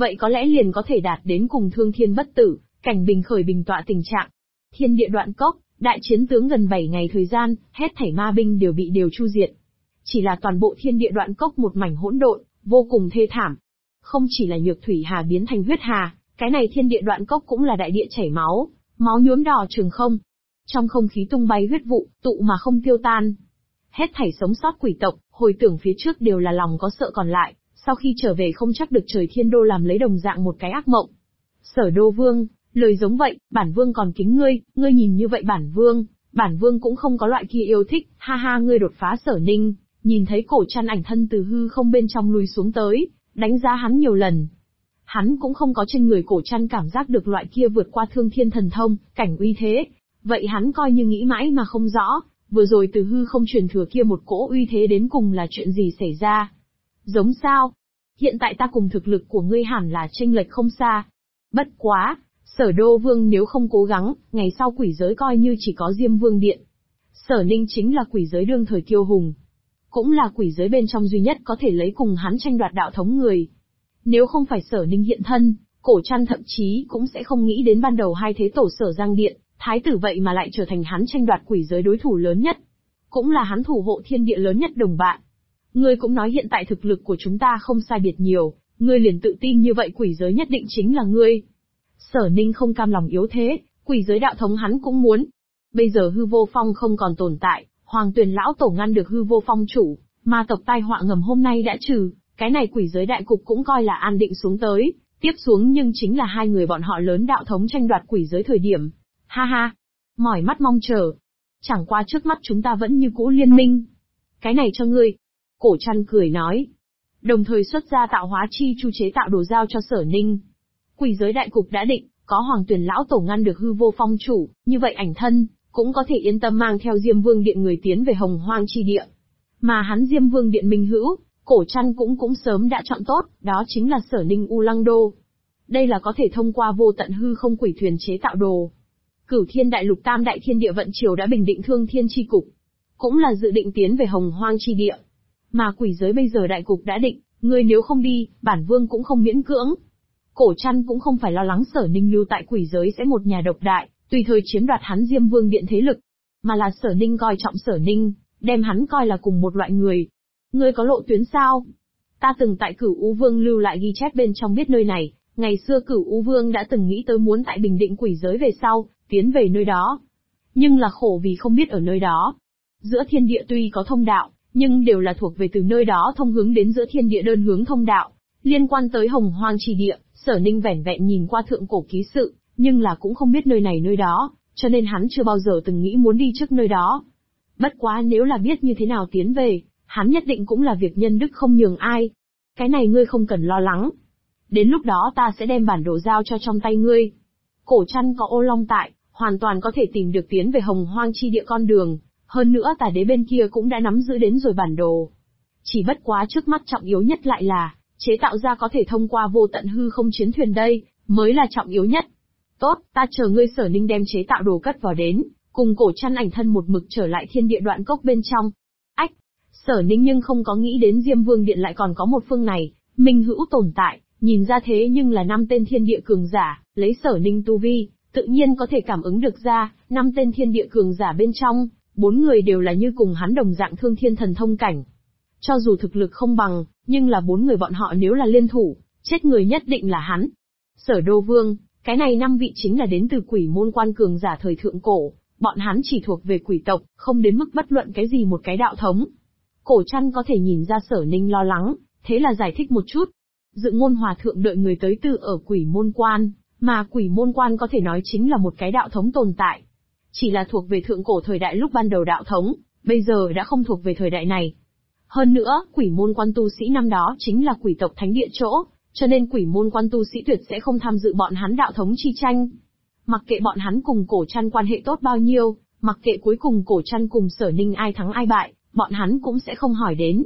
vậy có lẽ liền có thể đạt đến cùng thương thiên bất tử, cảnh bình khởi bình tọa tình trạng. Thiên địa đoạn cốc, đại chiến tướng gần 7 ngày thời gian, hết thảy ma binh đều chu diệt. Chỉ là toàn bộ thiên địa đoạn cốc một mảnh hỗn độn, vô cùng thê thảm. Không chỉ là nhược thủy hà biến thành huyết hà, cái này thiên địa đoạn cốc cũng là đại địa chảy máu, máu nhuốm đỏ trường không. Trong không khí tung bay huyết vụ, tụ mà không tiêu tan. Hết thảy sống sót quỷ tộc, hồi tưởng phía trước đều là lòng có sợ còn lại, sau khi trở về không chắc được trời thiên đô làm lấy đồng dạng một cái ác mộng. Sở Đô Vương, lời giống vậy, bản vương còn kính ngươi nhìn như vậy bản vương cũng không có loại kia yêu thích, ha ha ngươi đột phá Sở Ninh, nhìn thấy cổ chăn ảnh thân từ hư không bên trong lùi xuống tới, đánh giá hắn nhiều lần. Hắn cũng không có trên người cổ chăn cảm giác được loại kia vượt qua thương thiên thần thông, cảnh uy thế. Vậy hắn coi như nghĩ mãi mà không rõ, vừa rồi từ hư không truyền thừa kia một cỗ uy thế đến cùng là chuyện gì xảy ra. Giống sao? Hiện tại ta cùng thực lực của ngươi hẳn là chênh lệch không xa. Bất quá, Sở Đô Vương nếu không cố gắng, ngày sau quỷ giới coi như chỉ có Diêm Vương Điện. Sở Ninh chính là quỷ giới đương thời kiêu hùng. Cũng là quỷ giới bên trong duy nhất có thể lấy cùng hắn tranh đoạt đạo thống người. Nếu không phải Sở Ninh hiện thân, cổ chăn thậm chí cũng sẽ không nghĩ đến ban đầu hai thế tổ Sở Giang Điện, thái tử vậy mà lại trở thành hắn tranh đoạt quỷ giới đối thủ lớn nhất. Cũng là hắn thủ hộ thiên địa lớn nhất đồng bạn. Ngươi cũng nói hiện tại thực lực của chúng ta không sai biệt nhiều, ngươi liền tự tin như vậy quỷ giới nhất định chính là ngươi. Sở Ninh không cam lòng yếu thế, quỷ giới đạo thống hắn cũng muốn. Bây giờ hư vô phong không còn tồn tại, Hoàng Tuyền lão tổ ngăn được hư vô phong chủ, ma tộc tai họa ngầm hôm nay đã trừ, cái này quỷ giới đại cục cũng coi là an định xuống tới, tiếp xuống nhưng chính là hai người bọn họ lớn đạo thống tranh đoạt quỷ giới thời điểm. Ha ha, mỏi mắt mong chờ. Chẳng qua trước mắt chúng ta vẫn như cũ liên minh. Cái này cho ngươi. Cổ chăn cười nói. Đồng thời xuất ra tạo hóa chi chu chế tạo đồ giao cho Sở Ninh. Quỷ giới đại cục đã định, có Hoàng Tuyền lão tổ ngăn được hư vô phong chủ, như vậy ảnh thân, cũng có thể yên tâm mang theo Diêm Vương Điện người tiến về Hồng Hoang chi địa. Mà hắn Diêm Vương Điện minh hữu, cổ chăn cũng sớm đã chọn tốt, đó chính là Sở Ninh U Lăng Đô. Đây là có thể thông qua vô tận hư không quỷ thuyền chế tạo đồ. Cửu Thiên Đại Lục Tam Đại Thiên Địa vận chiều đã bình định thương thiên chi cục, cũng là dự định tiến về Hồng Hoang chi địa. Mà quỷ giới bây giờ đại cục đã định, ngươi nếu không đi, bản vương cũng không miễn cưỡng. Cổ chăn cũng không phải lo lắng Sở Ninh lưu tại quỷ giới sẽ một nhà độc đại, tùy thời chiếm đoạt hắn Diêm Vương Điện thế lực, mà là Sở Ninh coi trọng Sở Ninh, đem hắn coi là cùng một loại người. Ngươi có lộ tuyến sao? Ta từng tại Cửu U Vương lưu lại ghi chép bên trong biết nơi này, ngày xưa Cửu U Vương đã từng nghĩ tới muốn tại bình định quỷ giới về sau, tiến về nơi đó. Nhưng là khổ vì không biết ở nơi đó. Giữa thiên địa tuy có thông đạo, nhưng đều là thuộc về từ nơi đó thông hướng đến giữa thiên địa đơn hướng thông đạo. Liên quan tới Hồng Hoang chi địa, Sở Ninh vẻn vẹn nhìn qua thượng cổ ký sự, nhưng là cũng không biết nơi này nơi đó, cho nên hắn chưa bao giờ từng nghĩ muốn đi trước nơi đó. Bất quá nếu là biết như thế nào tiến về, hắn nhất định cũng là việc nhân đức không nhường ai. Cái này ngươi không cần lo lắng. Đến lúc đó ta sẽ đem bản đồ giao cho trong tay ngươi. Cổ chăn có ô long tại, hoàn toàn có thể tìm được tiến về Hồng Hoang chi địa con đường, hơn nữa tà đế bên kia cũng đã nắm giữ đến rồi bản đồ. Chỉ bất quá trước mắt trọng yếu nhất lại là, chế tạo ra có thể thông qua vô tận hư không chiến thuyền đây, mới là trọng yếu nhất. Tốt, ta chờ ngươi Sở Ninh đem chế tạo đồ cất vào đến, cùng cổ chăn ảnh thân một mực trở lại thiên địa đoạn cốc bên trong. Ách, Sở Ninh nhưng không có nghĩ đến Diêm Vương Điện lại còn có một phương này, minh hữu tồn tại, nhìn ra thế nhưng là 5 tên thiên địa cường giả, lấy Sở Ninh tu vi, tự nhiên có thể cảm ứng được ra, 5 tên thiên địa cường giả bên trong, 4 người đều là như cùng hắn đồng dạng thương thiên thần thông cảnh. Cho dù thực lực không bằng, nhưng là 4 người bọn họ nếu là liên thủ, chết người nhất định là hắn. Sở Đô Vương, cái này 5 vị chính là đến từ quỷ môn quan cường giả thời thượng cổ, bọn hắn chỉ thuộc về quỷ tộc, không đến mức bất luận cái gì một cái đạo thống. Cổ chăn có thể nhìn ra Sở Ninh lo lắng, thế là giải thích một chút. Dự Ngôn Hòa Thượng đợi người tới từ ở quỷ môn quan, mà quỷ môn quan có thể nói chính là một cái đạo thống tồn tại. Chỉ là thuộc về thượng cổ thời đại lúc ban đầu đạo thống, bây giờ đã không thuộc về thời đại này. Hơn nữa, quỷ môn quan tu sĩ năm đó chính là quỷ tộc thánh địa chỗ, cho nên quỷ môn quan tu sĩ tuyệt sẽ không tham dự bọn hắn đạo thống chi tranh. Mặc kệ bọn hắn cùng cổ chăn quan hệ tốt bao nhiêu, mặc kệ cuối cùng cổ chăn cùng Sở Ninh ai thắng ai bại, bọn hắn cũng sẽ không hỏi đến.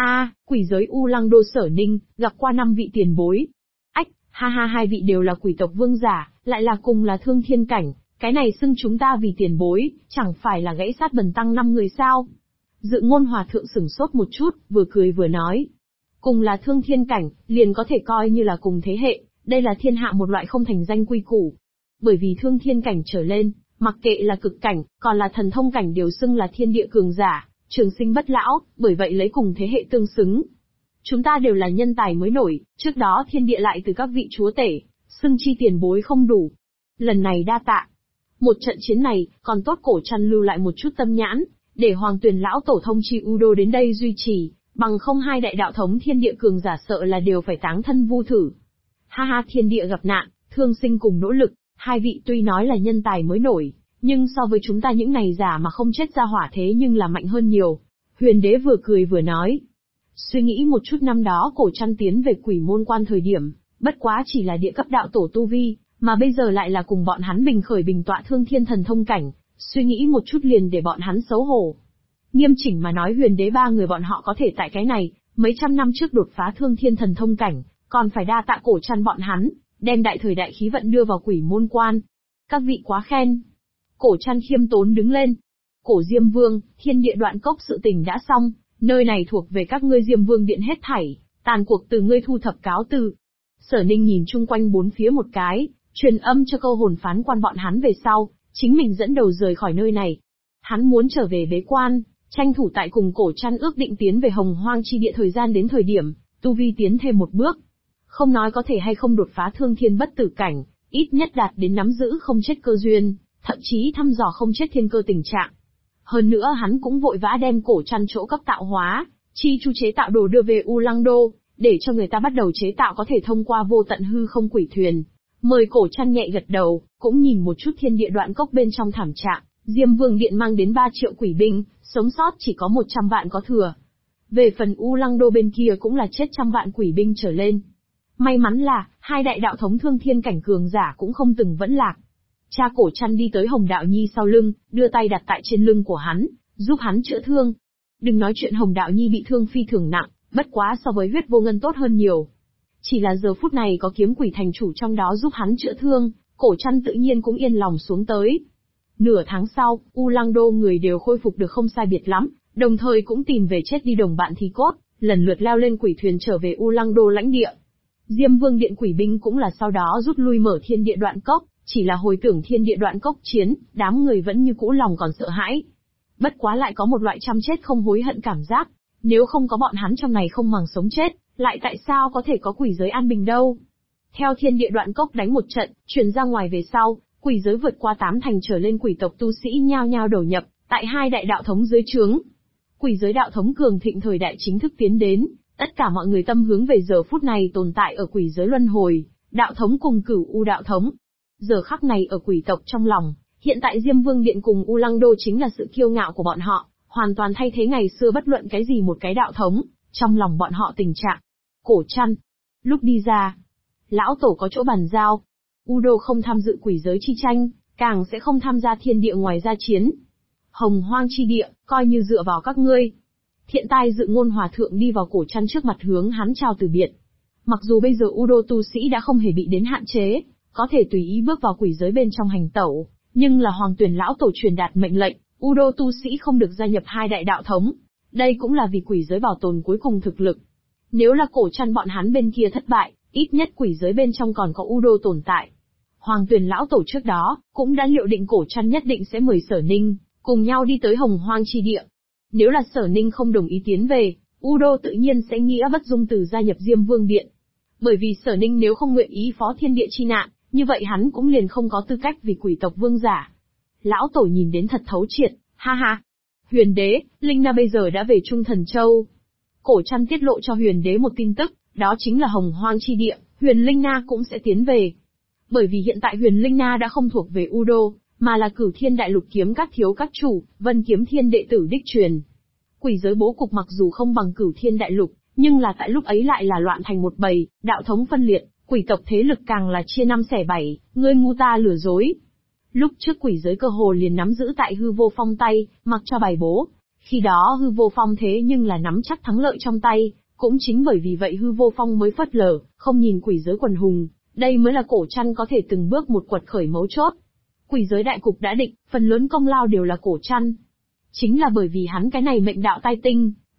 Quỷ giới U Lăng Đô Sở Ninh, gặp qua 5 vị tiền bối. Ách, ha ha, 2 vị đều là quỷ tộc vương giả, lại là cùng là thương thiên cảnh, cái này xưng chúng ta vì tiền bối, chẳng phải là gãy sát bần tăng 5 người sao? Dự Ngôn Hòa Thượng sửng sốt một chút, vừa cười vừa nói. Cùng là thương thiên cảnh, liền có thể coi như là cùng thế hệ, đây là thiên hạ một loại không thành danh quy củ. Bởi vì thương thiên cảnh trở lên, mặc kệ là cực cảnh, còn là thần thông cảnh đều xưng là thiên địa cường giả, trường sinh bất lão, bởi vậy lấy cùng thế hệ tương xứng. Chúng ta đều là nhân tài mới nổi, trước đó thiên địa lại từ các vị chúa tể, xưng chi tiền bối không đủ. Lần này đa tạ. Một trận chiến này, còn tốt Cổ Trăn lưu lại một chút tâm nhãn, để Hoàng Tuyền lão tổ thông chi Udo đến đây duy trì, bằng không hai đại đạo thống thiên địa cường giả sợ là đều phải táng thân vu thử. Ha ha, thiên địa gặp nạn, thương sinh cùng nỗ lực, hai vị tuy nói là nhân tài mới nổi, nhưng so với chúng ta những này giả mà không chết ra hỏa thế nhưng là mạnh hơn nhiều. Huyền đế vừa cười vừa nói. Suy nghĩ một chút năm đó Cổ Trăn tiến về Quỷ Môn Quan thời điểm, bất quá chỉ là địa cấp đạo tổ tu vi, mà bây giờ lại là cùng bọn hắn bình khởi bình tọa thương thiên thần thông cảnh, suy nghĩ một chút liền để bọn hắn xấu hổ. Nghiêm chỉnh mà nói huyền đế ba người bọn họ có thể tại cái này, mấy trăm năm trước đột phá thương thiên thần thông cảnh, còn phải đa tạ Cổ Trăn bọn hắn, đem đại thời đại khí vận đưa vào Quỷ Môn Quan. Các vị quá khen. Cổ Trăn khiêm tốn đứng lên. Cổ Diêm Vương, thiên địa đoạn cốc sự tình đã xong, nơi này thuộc về các ngươi Diêm Vương điện hết thảy, tàn cuộc từ ngươi thu thập cáo từ. Sở Ninh nhìn chung quanh bốn phía một cái, truyền âm cho câu hồn phán quan bọn hắn về sau, chính mình dẫn đầu rời khỏi nơi này. Hắn muốn trở về bế quan, tranh thủ tại cùng Cổ Trăn ước định tiến về Hồng Hoang chi địa thời gian đến thời điểm, tu vi tiến thêm một bước. Không nói có thể hay không đột phá thương thiên bất tử cảnh, ít nhất đạt đến nắm giữ không chết cơ duyên, thậm chí thăm dò không chết thiên cơ tình trạng. Hơn nữa hắn cũng vội vã đem Cổ Trăn chỗ cấp tạo hóa, chi chu chế tạo đồ đưa về U Lăng Đô, để cho người ta bắt đầu chế tạo có thể thông qua vô tận hư không quỷ thuyền. Mời Cổ Trăn nhẹ gật đầu, cũng nhìn một chút thiên địa đoạn cốc bên trong thảm trạng, Diêm Vương điện mang đến 3 triệu quỷ binh, sống sót chỉ có 100 vạn có thừa. Về phần U Lăng Đô bên kia cũng là chết trăm vạn quỷ binh trở lên. May mắn là, hai đại đạo thống thương thiên cảnh cường giả cũng không từng vẫn lạc. Cha Cổ Trăn đi tới Hồng Đạo Nhi sau lưng, đưa tay đặt tại trên lưng của hắn, giúp hắn chữa thương. Đừng nói chuyện Hồng Đạo Nhi bị thương phi thường nặng, bất quá so với Huyết Vô Ngân tốt hơn nhiều. Chỉ là giờ phút này có kiếm quỷ thành chủ trong đó giúp hắn chữa thương, Cổ Trăn tự nhiên cũng yên lòng xuống tới. Nửa tháng sau, U Lăng Đô người đều khôi phục được không sai biệt lắm, đồng thời cũng tìm về chết đi đồng bạn thi cốt, lần lượt leo lên quỷ thuyền trở về U Lăng Đô lãnh địa. Diêm Vương điện quỷ binh cũng là sau đó rút lui mở thiên địa đoạn cốc, chỉ là hồi tưởng thiên địa đoạn cốc chiến, đám người vẫn như cũ lòng còn sợ hãi. Bất quá lại có một loại chăm chết không hối hận cảm giác, nếu không có bọn hắn trong này không màng sống chết, lại tại sao có thể có quỷ giới an bình đâu. Theo thiên địa đoạn cốc đánh một trận, truyền ra ngoài về sau, quỷ giới vượt qua 8 thành trở lên quỷ tộc tu sĩ nhao nhao đầu nhập, tại hai đại đạo thống dưới trướng. Quỷ giới đạo thống cường thịnh thời đại chính thức tiến đến, tất cả mọi người tâm hướng về giờ phút này tồn tại ở quỷ giới luân hồi, đạo thống cùng Cửu U đạo thống. Giờ khắc này ở quỷ tộc trong lòng, hiện tại Diêm Vương điện cùng U Lăng Đô chính là sự kiêu ngạo của bọn họ, hoàn toàn thay thế ngày xưa bất luận cái gì một cái đạo thống, trong lòng bọn họ tình trạng. Cổ Trăn, lúc đi ra, lão tổ có chỗ bàn giao. Udo không tham dự quỷ giới chi tranh, càng sẽ không tham gia thiên địa ngoài gia chiến. Hồng Hoang chi địa, coi như dựa vào các ngươi. Thiện tai dự ngôn hòa thượng đi vào Cổ Trăn trước mặt hướng hắn chào từ biệt. Mặc dù bây giờ Udo tu sĩ đã không hề bị đến hạn chế, có thể tùy ý bước vào quỷ giới bên trong hành tẩu, nhưng là Hoàng Tuyền lão tổ truyền đạt mệnh lệnh, Udo tu sĩ không được gia nhập hai đại đạo thống. Đây cũng là vì quỷ giới bảo tồn cuối cùng thực lực. Nếu là Cổ Trăn bọn hắn bên kia thất bại, ít nhất quỷ giới bên trong còn có Udo tồn tại. Hoàng Tuyền lão tổ trước đó, cũng đã liệu định Cổ Trăn nhất định sẽ mời Sở Ninh, cùng nhau đi tới Hồng Hoang chi địa. Nếu là Sở Ninh không đồng ý tiến về, Udo tự nhiên sẽ nghĩa bất dung từ gia nhập Diêm Vương điện. Bởi vì Sở Ninh nếu không nguyện ý phó thiên địa chi nạn, như vậy hắn cũng liền không có tư cách vì quỷ tộc vương giả. Lão tổ nhìn đến thật thấu triệt, ha ha. Huyền đế, Linh Na bây giờ đã về Trung Thần Châu. Cổ Trăn tiết lộ cho Huyền đế một tin tức, đó chính là Hồng Hoang chi địa, Huyền Linh Na cũng sẽ tiến về. Bởi vì hiện tại Huyền Linh Na đã không thuộc về Udo, mà là Cửu Thiên Đại Lục kiếm các thiếu các chủ, Vân Kiếm Thiên đệ tử đích truyền. Quỷ giới bố cục mặc dù không bằng Cửu Thiên Đại Lục, nhưng là tại lúc ấy lại là loạn thành một bầy, đạo thống phân liệt, quỷ tộc thế lực càng là chia năm xẻ bảy, ngươi ngu ta lừa dối. Lúc trước quỷ giới cơ hồ liền nắm giữ tại Hư Vô Phong tay, mặc cho bài bố. Khi đó Hư Vô Phong thế nhưng là nắm chắc thắng lợi trong tay, cũng chính bởi vì vậy Hư Vô Phong mới phớt lờ, không nhìn quỷ giới quần hùng, đây mới là Cổ Trăn có thể từng bước một quật khởi mấu chốt. Quỷ giới đại cục đã định, phần lớn công lao đều là Cổ Trăn. Chính là bởi vì hắn cái này mệnh đạo tai tinh,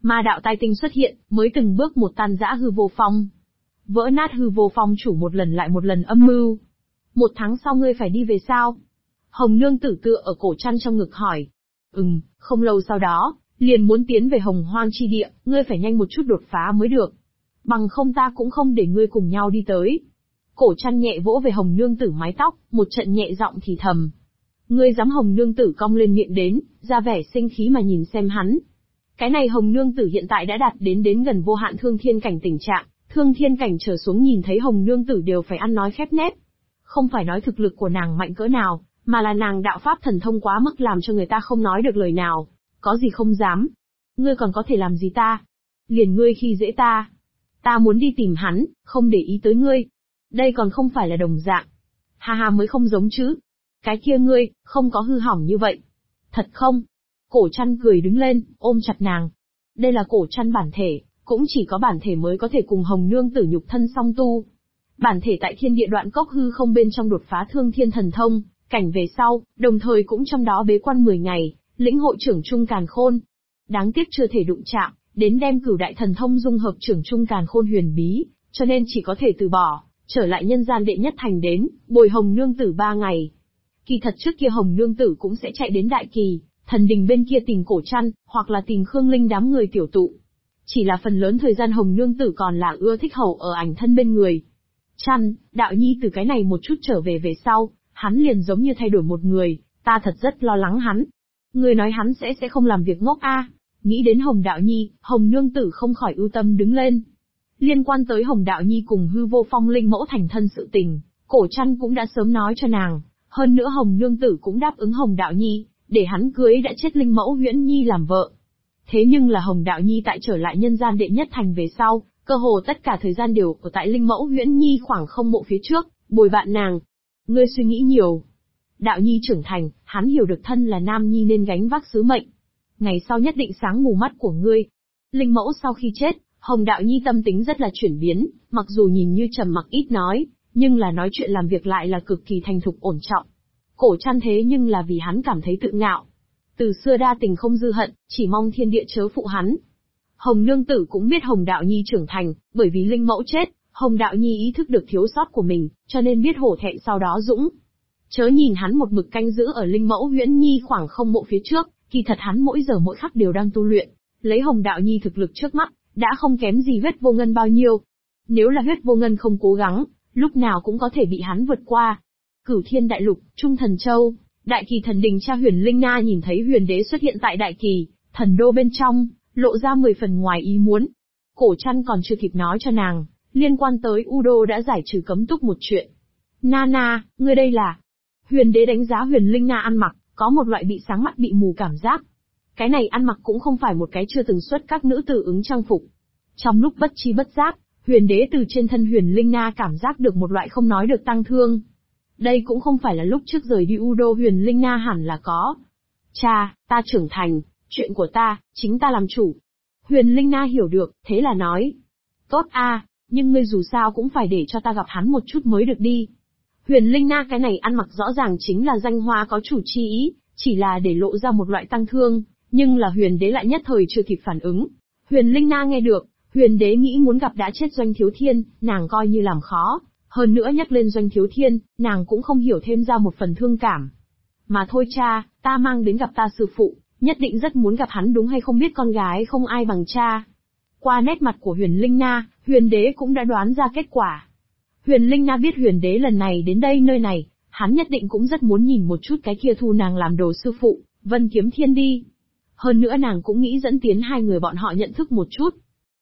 Ma đạo tai tinh xuất hiện, mới từng bước một tan rã hư vô phong. Vỡ nát hư vô phong chủ một lần lại một lần âm mưu. 1 tháng sau ngươi phải đi về sao? Hồng nương tử tựa ở cổ chăn trong ngực hỏi. Không lâu sau đó, liền muốn tiến về Hồng Hoang chi địa, ngươi phải nhanh một chút đột phá mới được. Bằng không ta cũng không để ngươi cùng nhau đi tới. Cổ chăn nhẹ vỗ về Hồng nương tử mái tóc, một trận nhẹ giọng thì thầm. Ngươi dám? Hồng nương tử cong lên miệng đến, ra vẻ sinh khí mà nhìn xem hắn. Cái này Hồng nương tử hiện tại đã đạt đến gần vô hạn thương thiên cảnh tình trạng, thương thiên cảnh trở xuống nhìn thấy Hồng nương tử đều phải ăn nói khép nép. Không phải nói thực lực của nàng mạnh cỡ nào, mà là nàng đạo pháp thần thông quá mức làm cho người ta không nói được lời nào. Có gì không dám? Ngươi còn có thể làm gì ta? Liền ngươi khi dễ ta. Ta muốn đi tìm hắn, không để ý tới ngươi. Đây còn không phải là đồng dạng. Ha ha, mới không giống chứ. Cái kia ngươi, không có hư hỏng như vậy. Thật không? Cổ chăn cười đứng lên, ôm chặt nàng. Đây là cổ chăn bản thể, cũng chỉ có bản thể mới có thể cùng Hồng nương tử nhục thân song tu. Bản thể tại thiên địa đoạn cốc hư không bên trong đột phá thương thiên thần thông, cảnh về sau, đồng thời cũng trong đó bế quan 10 ngày, lĩnh hội trưởng trung càn khôn. Đáng tiếc chưa thể đụng chạm, đến đem cửu đại thần thông dung hợp trưởng trung càn khôn huyền bí, cho nên chỉ có thể từ bỏ, trở lại nhân gian đệ nhất thành đến, bồi Hồng nương tử 3 ngày. Kỳ thật trước kia Hồng nương tử cũng sẽ chạy đến Đại Kỳ, thần đình bên kia tìm cổ chăn, hoặc là tìm Khương Linh đám người tiểu tụ. Chỉ là phần lớn thời gian Hồng nương tử còn là ưa thích hầu ở ảnh thân bên người. Chăn, đạo nhi từ cái này một chút trở về sau, hắn liền giống như thay đổi một người, ta thật rất lo lắng hắn. Người nói hắn sẽ không làm việc ngốc a? Nghĩ đến Hồng đạo nhi, Hồng nương tử không khỏi ưu tâm đứng lên. Liên quan tới Hồng đạo nhi cùng hư vô phong linh mẫu thành thân sự tình, cổ chăn cũng đã sớm nói cho nàng. Hơn nữa Hồng nương tử cũng đáp ứng Hồng đạo nhi, để hắn cưới đã chết linh mẫu Huyễn Nhi làm vợ. Thế nhưng là Hồng đạo nhi tại trở lại nhân gian đệ nhất thành về sau, cơ hồ tất cả thời gian đều ở tại linh mẫu Huyễn Nhi khoảng không mộ phía trước, bồi bạn nàng. Ngươi suy nghĩ nhiều. Đạo nhi trưởng thành, hắn hiểu được thân là nam nhi nên gánh vác sứ mệnh. Ngày sau nhất định sáng mù mắt của ngươi. Linh mẫu sau khi chết, Hồng đạo nhi tâm tính rất là chuyển biến, mặc dù nhìn như trầm mặc ít nói, nhưng là nói chuyện làm việc lại là cực kỳ thành thục ổn trọng. Cổ chăn thế nhưng là vì hắn cảm thấy tự ngạo. Từ xưa đa tình không dư hận, chỉ mong thiên địa chớ phụ hắn. Hồng nương tử cũng biết Hồng đạo nhi trưởng thành, bởi vì linh mẫu chết, Hồng đạo nhi ý thức được thiếu sót của mình, cho nên biết hổ thẹn sau đó dũng. Chớ nhìn hắn một mực canh giữ ở linh mẫu Huyễn Nhi khoảng không mộ phía trước, kỳ thật hắn mỗi giờ mỗi khắc đều đang tu luyện, lấy Hồng đạo nhi thực lực trước mắt, đã không kém gì Huyết Vô Ngân bao nhiêu. Nếu là Huyết Vô Ngân không cố gắng, lúc nào cũng có thể bị hắn vượt qua. Cửu Thiên Đại Lục, Trung Thần Châu, Đại Kỳ thần đình cha Huyền Linh Na nhìn thấy Huyền Đế xuất hiện tại Đại Kỳ, thần đô bên trong, lộ ra 10 phần ngoài ý muốn. Cổ chăn còn chưa kịp nói cho nàng, liên quan tới U Đô đã giải trừ cấm túc một chuyện. Nana, ngươi đây là... Huyền Đế đánh giá Huyền Linh Na ăn mặc, có một loại bị sáng mắt bị mù cảm giác. Cái này ăn mặc cũng không phải một cái chưa từng xuất các nữ tử ứng trang phục. Trong lúc bất chi bất giác, Huyền Đế từ trên thân Huyền Linh Na cảm giác được một loại không nói được tăng thương. Đây cũng không phải là lúc trước rời đi U Đô Huyền Linh Na hẳn là có. Cha, ta trưởng thành, chuyện của ta, chính ta làm chủ. Huyền Linh Na hiểu được, thế là nói. Tốt a, nhưng ngươi dù sao cũng phải để cho ta gặp hắn một chút mới được đi. Huyền Linh Na cái này ăn mặc rõ ràng chính là danh hoa có chủ chi ý, chỉ là để lộ ra một loại tăng thương, nhưng là Huyền Đế lại nhất thời chưa kịp phản ứng. Huyền Linh Na nghe được, Huyền Đế nghĩ muốn gặp đã chết Doanh Thiếu Thiên, nàng coi như làm khó. Hơn nữa nhắc lên Doanh Thiếu Thiên, nàng cũng không hiểu thêm ra một phần thương cảm. Mà thôi cha, ta mang đến gặp ta sư phụ, nhất định rất muốn gặp hắn đúng hay không biết con gái không ai bằng cha. Qua nét mặt của Huyền Linh Na, Huyền Đế cũng đã đoán ra kết quả. Huyền Linh Na biết Huyền Đế lần này đến đây nơi này, hắn nhất định cũng rất muốn nhìn một chút cái kia thu nàng làm đồ sư phụ, Vân Kiếm Thiên đi. Hơn nữa nàng cũng nghĩ dẫn tiến hai người bọn họ nhận thức một chút.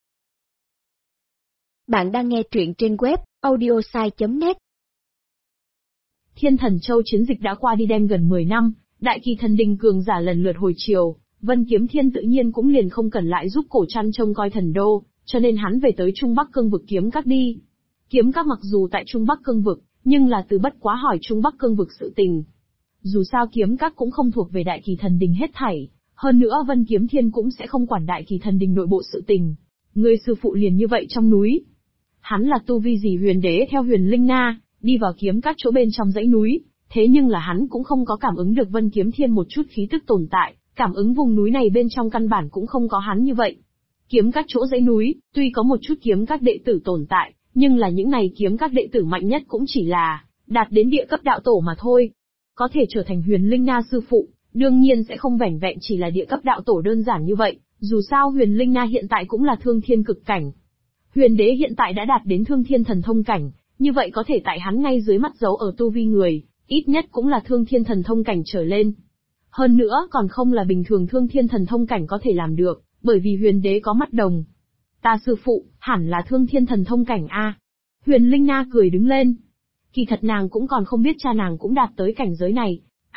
Bạn đang nghe truyện trên web audiosai.net. Thiên Thần Châu chiến dịch đã qua đi đem gần 10 năm, Đại Kỳ thần đình cường giả lần lượt hồi triều, Vân Kiếm Thiên tự nhiên cũng liền không cần lại giúp cổ chăn trông coi thần đô, cho nên hắn về tới Trung Bắc Cương vực kiếm các đi. Kiếm các mặc dù tại Trung Bắc Cương vực, nhưng là từ bất quá hỏi Trung Bắc Cương vực sự tình. Dù sao kiếm các cũng không thuộc về Đại Kỳ thần đình hết thảy, hơn nữa Vân Kiếm Thiên cũng sẽ không quản Đại Kỳ thần đình nội bộ sự tình. Người sư phụ liền như vậy trong núi. Hắn là tu vi gì Huyền Đế theo Huyền Linh Na, đi vào kiếm các chỗ bên trong dãy núi, thế nhưng là hắn cũng không có cảm ứng được Vân Kiếm Thiên một chút khí tức tồn tại, cảm ứng vùng núi này bên trong căn bản cũng không có hắn như vậy. Kiếm các chỗ dãy núi, tuy có một chút kiếm các đệ tử tồn tại, nhưng là những này kiếm các đệ tử mạnh nhất cũng chỉ là đạt đến địa cấp đạo tổ mà thôi. Có thể trở thành Huyền Linh Na sư phụ, đương nhiên sẽ không vẻn vẹn chỉ là địa cấp đạo tổ đơn giản như vậy, dù sao Huyền Linh Na hiện tại cũng là thương thiên cực cảnh. Huyền đế hiện tại đã đạt đến thương thiên thần thông cảnh, như vậy có thể tại hắn ngay dưới mắt giấu ở tu vi người, ít nhất cũng là thương thiên thần thông cảnh trở lên. Hơn nữa còn không là bình thường thương thiên thần thông cảnh có thể làm được, bởi vì huyền đế có mắt đồng. Ta sư phụ, hẳn là thương thiên thần thông cảnh a. Huyền Linh Na cười đứng lên. Kỳ thật nàng cũng còn không biết cha nàng cũng đạt tới cảnh giới này.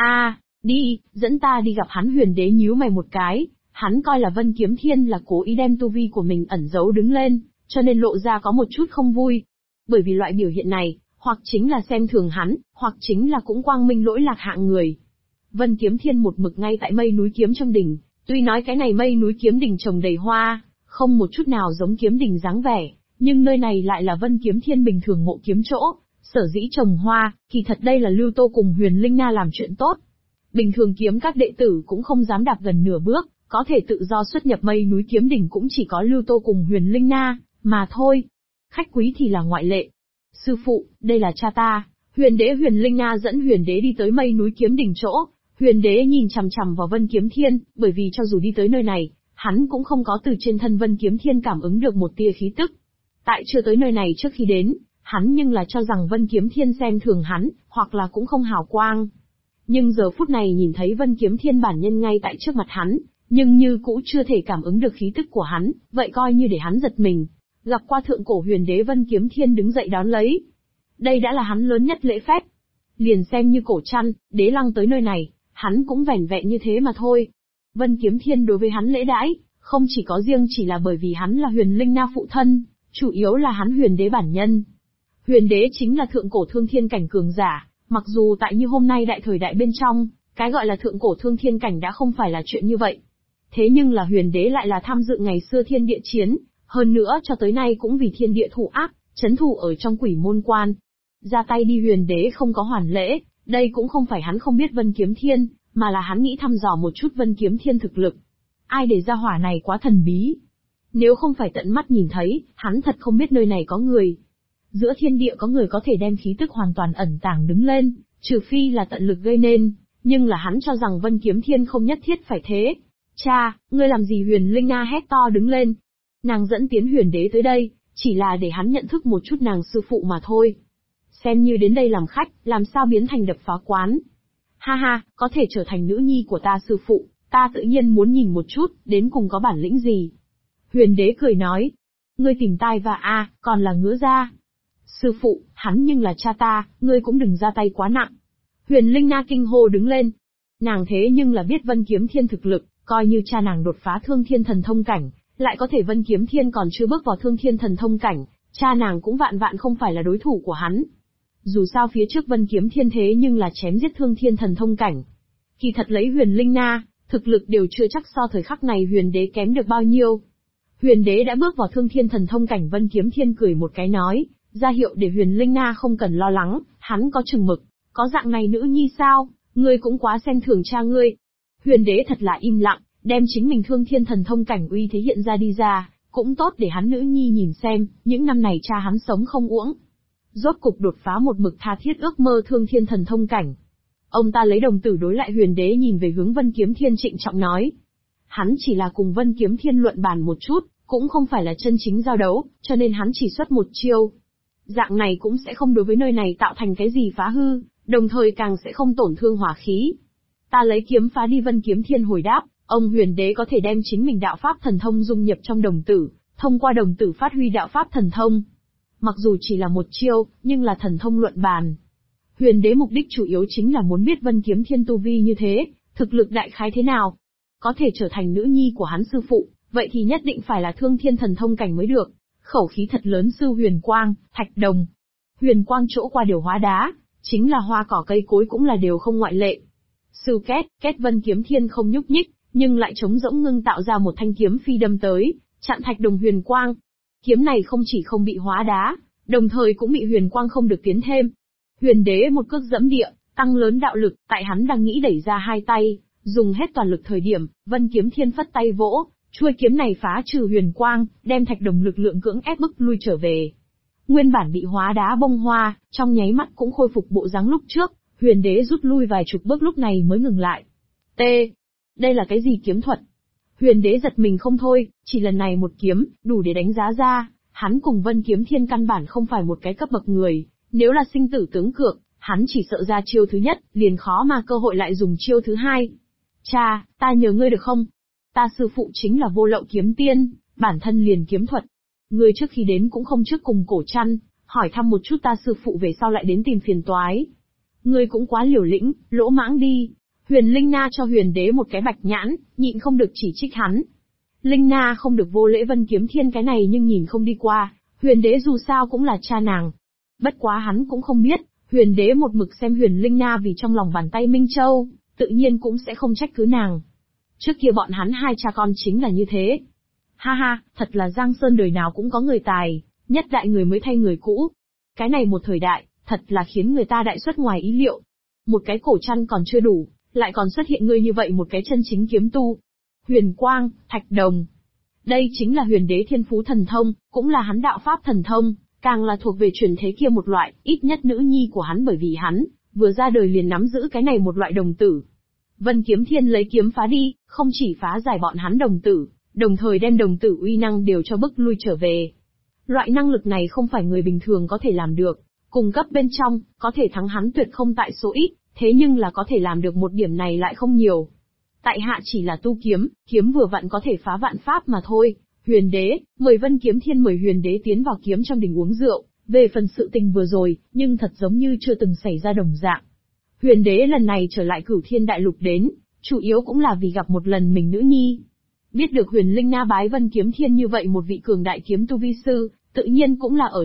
Đi, dẫn ta đi gặp hắn. Huyền đế nhíu mày một cái, hắn coi là Vân Kiếm Thiên là cố ý đem tu vi của mình ẩn giấu đứng lên, cho nên lộ ra có một chút không vui. Bởi vì loại biểu hiện này, hoặc chính là xem thường hắn, hoặc chính là cũng quang minh lỗi lạc hạng người. Vân Kiếm Thiên một mực ngay tại mây núi kiếm trong đỉnh, tuy nói cái này mây núi kiếm đỉnh trồng đầy hoa, không một chút nào giống kiếm đỉnh dáng vẻ, nhưng nơi này lại là Vân Kiếm Thiên bình thường mộ kiếm chỗ, sở dĩ trồng hoa, kỳ thật đây là Lưu Tô cùng Huyền Linh Na làm chuyện tốt. Bình thường kiếm các đệ tử cũng không dám đạp gần nửa bước, có thể tự do xuất nhập mây núi kiếm đỉnh cũng chỉ có Lưu Tô cùng Huyền Linh Na, mà thôi. Khách quý thì là ngoại lệ. Sư phụ, đây là cha ta. Huyền đế Huyền Linh Na dẫn huyền đế đi tới mây núi kiếm đỉnh chỗ. Huyền đế nhìn chằm chằm vào Vân Kiếm Thiên, bởi vì cho dù đi tới nơi này, hắn cũng không có từ trên thân Vân Kiếm Thiên cảm ứng được một tia khí tức. Tại chưa tới nơi này trước khi đến, hắn nhưng là cho rằng Vân Kiếm Thiên xem thường hắn, hoặc là cũng không hào quang. Nhưng giờ phút này nhìn thấy Vân Kiếm Thiên bản nhân ngay tại trước mặt hắn, nhưng như cũ chưa thể cảm ứng được khí tức của hắn, vậy coi như để hắn giật mình. Gặp qua thượng cổ huyền đế Vân Kiếm Thiên đứng dậy đón lấy. Đây đã là hắn lớn nhất lễ phép. Liền xem như cổ trăn, đế lăng tới nơi này, hắn cũng vẻn vẹn như thế mà thôi. Vân Kiếm Thiên đối với hắn lễ đãi, không chỉ có riêng chỉ là bởi vì hắn là Huyền Linh Na phụ thân, chủ yếu là hắn huyền đế bản nhân. Huyền đế chính là thượng cổ thương thiên cảnh cường giả, mặc dù tại như hôm nay đại thời đại bên trong, cái gọi là thượng cổ thương thiên cảnh đã không phải là chuyện như vậy. Thế nhưng là huyền đế lại là tham dự ngày xưa thiên địa chiến, hơn nữa cho tới nay cũng vì thiên địa thủ ác, chấn thủ ở trong quỷ môn quan. Ra tay đi huyền đế không có hoàn lễ, đây cũng không phải hắn không biết Vân Kiếm Thiên, mà là hắn nghĩ thăm dò một chút Vân Kiếm Thiên thực lực. Ai để ra hỏa này quá thần bí. Nếu không phải tận mắt nhìn thấy, hắn thật không biết nơi này có người. Giữa thiên địa có người có thể đem khí tức hoàn toàn ẩn tàng đứng lên, trừ phi là tận lực gây nên, nhưng là hắn cho rằng Vân Kiếm Thiên không nhất thiết phải thế. Cha, ngươi làm gì? Huyền Linh Na hét to đứng lên. Nàng dẫn tiến huyền đế tới đây, chỉ là để hắn nhận thức một chút nàng sư phụ mà thôi. Xem như đến đây làm khách, làm sao biến thành đập phá quán. Ha ha, có thể trở thành nữ nhi của ta sư phụ, ta tự nhiên muốn nhìn một chút, đến cùng có bản lĩnh gì. Huyền đế cười nói. Ngươi tìm tai và còn là ngứa ra. Sư phụ, hắn nhưng là cha ta, ngươi cũng đừng ra tay quá nặng. Huyền Linh Na kinh hô đứng lên. Nàng thế nhưng là biết Vân Kiếm Thiên thực lực, coi như cha nàng đột phá thương thiên thần thông cảnh, lại có thể Vân Kiếm Thiên còn chưa bước vào thương thiên thần thông cảnh, cha nàng cũng vạn vạn không phải là đối thủ của hắn. Dù sao phía trước Vân Kiếm Thiên thế nhưng là chém giết thương thiên thần thông cảnh. Kỳ thật lấy Huyền Linh Na, thực lực đều chưa chắc so thời khắc này huyền đế kém được bao nhiêu. Huyền đế đã bước vào thương thiên thần thông cảnh. Vân Kiếm Thiên cười một cái nói, ra hiệu để Huyền Linh Na không cần lo lắng, hắn có chừng mực, có dạng này nữ nhi sao, ngươi cũng quá xem thường cha ngươi. Huyền đế thật là im lặng, đem chính mình thương thiên thần thông cảnh uy thế hiện ra đi ra, cũng tốt để hắn nữ nhi nhìn xem, những năm này cha hắn sống không uổng. Rốt cục đột phá một mực tha thiết ước mơ thương thiên thần thông cảnh. Ông ta lấy đồng tử đối lại huyền đế, nhìn về hướng Vân Kiếm Thiên trịnh trọng nói. Hắn chỉ là cùng Vân Kiếm Thiên luận bàn một chút, cũng không phải là chân chính giao đấu, cho nên hắn chỉ xuất một chiêu. Dạng này cũng sẽ không đối với nơi này tạo thành cái gì phá hư, đồng thời càng sẽ không tổn thương hỏa khí. Ta lấy kiếm phá đi. Vân Kiếm Thiên hồi đáp, ông huyền đế có thể đem chính mình đạo pháp thần thông dung nhập trong đồng tử, thông qua đồng tử phát huy đạo pháp thần thông. Mặc dù chỉ là một chiêu, nhưng là thần thông luận bàn. Huyền đế mục đích chủ yếu chính là muốn biết Vân Kiếm Thiên tu vi như thế, thực lực đại khái thế nào. Có thể trở thành nữ nhi của hắn sư phụ, vậy thì nhất định phải là thương thiên thần thông cảnh mới được. Khẩu khí thật lớn. Sư huyền quang, thạch đồng. Huyền quang chỗ qua đều hóa đá, chính là hoa cỏ cây cối cũng là đều không ngoại lệ. Sư két, Vân Kiếm Thiên không nhúc nhích, nhưng lại trống rỗng ngưng tạo ra một thanh kiếm phi đâm tới, chặn thạch đồng huyền quang. Kiếm này không chỉ không bị hóa đá, đồng thời cũng bị huyền quang không được tiến thêm. Huyền đế một cước dẫm địa, tăng lớn đạo lực, tại hắn đang nghĩ đẩy ra hai tay, dùng hết toàn lực thời điểm, Vân Kiếm Thiên phất tay vỗ, Chuôi kiếm này phá trừ huyền quang, đem thạch đồng lực lượng cưỡng ép bức lui trở về. Nguyên bản bị hóa đá bông hoa, trong nháy mắt cũng khôi phục bộ dáng lúc trước, huyền đế rút lui vài chục bước lúc này mới ngừng lại. T. Đây là cái gì kiếm thuật? Huyền đế giật mình không thôi, chỉ lần này một kiếm, đủ để đánh giá ra, hắn cùng Vân Kiếm Thiên căn bản không phải một cái cấp bậc người, nếu là sinh tử tướng cược, hắn chỉ sợ ra chiêu thứ nhất, liền khó mà cơ hội lại dùng chiêu thứ hai. Cha, ta nhờ ngươi được không? Ta sư phụ chính là Vô Lậu Kiếm Tiên, bản thân liền kiếm thuật. Ngươi trước khi đến cũng không trước cùng Cổ Trăn, hỏi thăm một chút ta sư phụ về sau lại đến tìm phiền toái. Ngươi cũng quá liều lĩnh, lỗ mãng đi. Huyền Linh Na cho huyền đế một cái bạch nhãn, nhịn không được chỉ trích hắn. Linh Na không được vô lễ Vân Kiếm Thiên cái này nhưng nhìn không đi qua, huyền đế dù sao cũng là cha nàng. Bất quá hắn cũng không biết, huyền đế một mực xem huyền Linh Na vì trong lòng bàn tay Minh Châu, tự nhiên cũng sẽ không trách cứ nàng. Trước kia bọn hắn hai cha con chính là như thế. Ha ha, thật là Giang Sơn đời nào cũng có người tài, nhất đại người mới thay người cũ. Cái này một thời đại, thật là khiến người ta đại xuất ngoài ý liệu. Một cái Cổ Trăn còn chưa đủ, lại còn xuất hiện ngươi như vậy một cái chân chính kiếm tu. Huyền quang, thạch đồng. Đây chính là huyền đế thiên phú thần thông, cũng là hắn đạo pháp thần thông, càng là thuộc về truyền thế kia một loại, ít nhất nữ nhi của hắn bởi vì hắn, vừa ra đời liền nắm giữ cái này một loại đồng tử. Vân Kiếm Thiên lấy kiếm phá đi, không chỉ phá giải bọn hắn đồng tử, đồng thời đem đồng tử uy năng đều cho bức lui trở về. Loại năng lực này không phải người bình thường có thể làm được, cùng cấp bên trong, có thể thắng hắn tuyệt không tại số ít, thế nhưng là có thể làm được một điểm này lại không nhiều. Tại hạ chỉ là tu kiếm, kiếm vừa vặn có thể phá vạn pháp mà thôi. Huyền đế, mời Vân Kiếm Thiên mời huyền đế tiến vào kiếm trong đình uống rượu, về phần sự tình vừa rồi, nhưng thật giống như chưa từng xảy ra đồng dạng. Huyền đế lần này trở lại Cửu Thiên Đại Lục đến, chủ yếu cũng là vì gặp một lần mình nữ nhi. Biết được huyền Linh Na bái Vân Kiếm Thiên như vậy một vị cường đại kiếm tu vi sư, tự nhiên cũng là ở